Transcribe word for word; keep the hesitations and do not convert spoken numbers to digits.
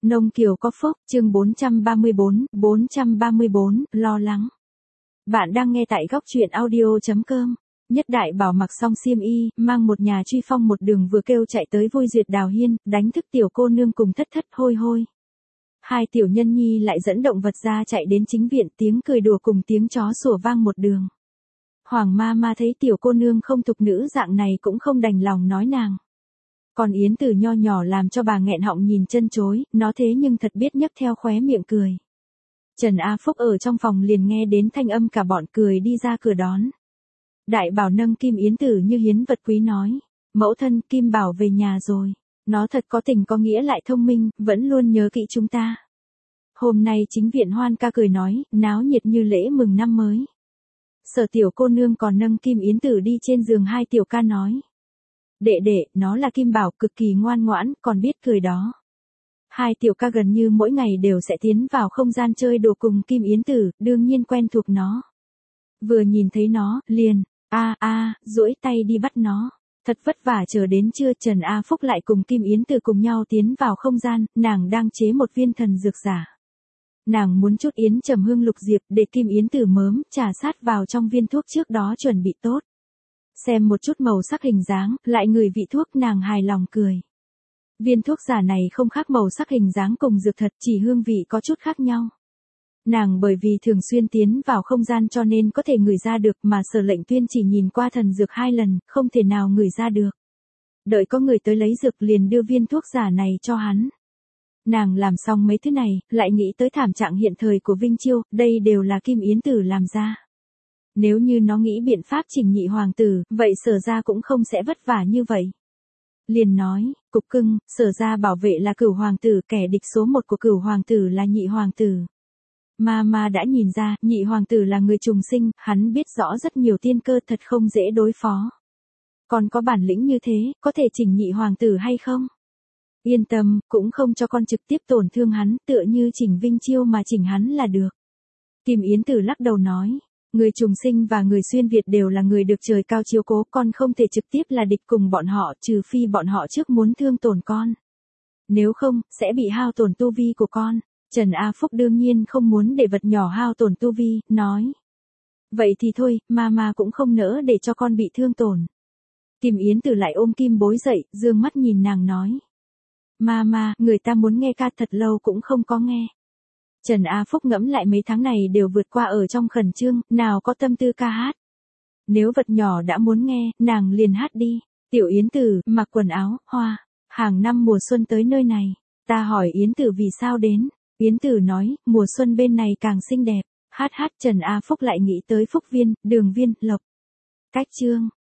Nông Kiều có phúc, chương bốn trăm ba mươi bốn, bốn trăm ba mươi bốn, lo lắng. Bạn đang nghe tại góc truyện audio chấm com. Nhất Đại Bảo mặc xong xiêm y, mang một nhà truy phong một đường vừa kêu chạy tới vui duyệt Đào Hiên, đánh thức tiểu cô nương cùng thất thất hôi hôi. Hai tiểu nhân nhi lại dẫn động vật ra chạy đến chính viện, tiếng cười đùa cùng tiếng chó sủa vang một đường. Hoàng ma ma thấy tiểu cô nương không thục nữ dạng này cũng không đành lòng nói nàng. Còn Yến Tử nho nhỏ làm cho bà nghẹn họng nhìn chân chối, nó thế nhưng thật biết nhấc theo khóe miệng cười. Trần A Phúc ở trong phòng liền nghe đến thanh âm cả bọn cười đi ra cửa đón. Đại Bảo nâng Kim Yến Tử như hiến vật quý nói, mẫu thân Kim Bảo về nhà rồi, nó thật có tình có nghĩa lại thông minh, vẫn luôn nhớ kỹ chúng ta. Hôm nay chính viện hoan ca cười nói, náo nhiệt như lễ mừng năm mới. Sở tiểu cô nương còn nâng Kim Yến Tử đi trên giường hai tiểu ca nói. Đệ đệ, nó là Kim Bảo, cực kỳ ngoan ngoãn, còn biết cười đó. Hai tiểu ca gần như mỗi ngày đều sẽ tiến vào không gian chơi đồ cùng Kim Yến Tử, đương nhiên quen thuộc nó. Vừa nhìn thấy nó, liền, a a, duỗi tay đi bắt nó. Thật vất vả chờ đến trưa, Trần A Phúc lại cùng Kim Yến Tử cùng nhau tiến vào không gian, nàng đang chế một viên thần dược giả. Nàng muốn chút yến trầm hương lục diệp để Kim Yến Tử mớm, trà sát vào trong viên thuốc trước đó chuẩn bị tốt. Xem một chút màu sắc hình dáng, lại ngửi vị thuốc nàng hài lòng cười. Viên thuốc giả này không khác màu sắc hình dáng cùng dược thật, chỉ hương vị có chút khác nhau. Nàng bởi vì thường xuyên tiến vào không gian cho nên có thể ngửi ra được, mà Sở Lệnh Tuyên chỉ nhìn qua thần dược hai lần, không thể nào ngửi ra được. Đợi có người tới lấy dược liền đưa viên thuốc giả này cho hắn. Nàng làm xong mấy thứ này, lại nghĩ tới thảm trạng hiện thời của Vinh Chiêu, đây đều là Kim Yến Tử làm ra. Nếu như nó nghĩ biện pháp chỉnh nhị hoàng tử, vậy Sở gia cũng không sẽ vất vả như vậy. Liền nói, cục cưng, Sở gia bảo vệ là cửu hoàng tử, kẻ địch số một của cửu hoàng tử là nhị hoàng tử. Mama đã nhìn ra, nhị hoàng tử là người trùng sinh, hắn biết rõ rất nhiều tiên cơ, thật không dễ đối phó. Còn có bản lĩnh như thế, có thể chỉnh nhị hoàng tử hay không? Yên tâm, cũng không cho con trực tiếp tổn thương hắn, tựa như chỉnh Vinh Chiêu mà chỉnh hắn là được. Kim Yến Tử lắc đầu nói, người trùng sinh và người xuyên Việt đều là người được trời cao chiếu cố, con không thể trực tiếp là địch cùng bọn họ, trừ phi bọn họ trước muốn thương tổn con. Nếu không, sẽ bị hao tổn tu vi của con. Trần A Phúc đương nhiên không muốn để vật nhỏ hao tổn tu vi, nói. Vậy thì thôi, mama cũng không nỡ để cho con bị thương tổn. Kim Yến Tử lại ôm Kim Bối dậy, dương mắt nhìn nàng nói. Mama, người ta muốn nghe ca thật lâu cũng không có nghe. Trần A Phúc ngẫm lại mấy tháng này đều vượt qua ở trong khẩn trương, nào có tâm tư ca hát. Nếu vật nhỏ đã muốn nghe, nàng liền hát đi. Tiểu Yến Tử, mặc quần áo, hoa. Hàng năm mùa xuân tới nơi này. Ta hỏi Yến Tử vì sao đến. Yến Tử nói, mùa xuân bên này càng xinh đẹp. Hát hát Trần A Phúc lại nghĩ tới Phúc Viên, Đường Viên, Lộc. Cách chương.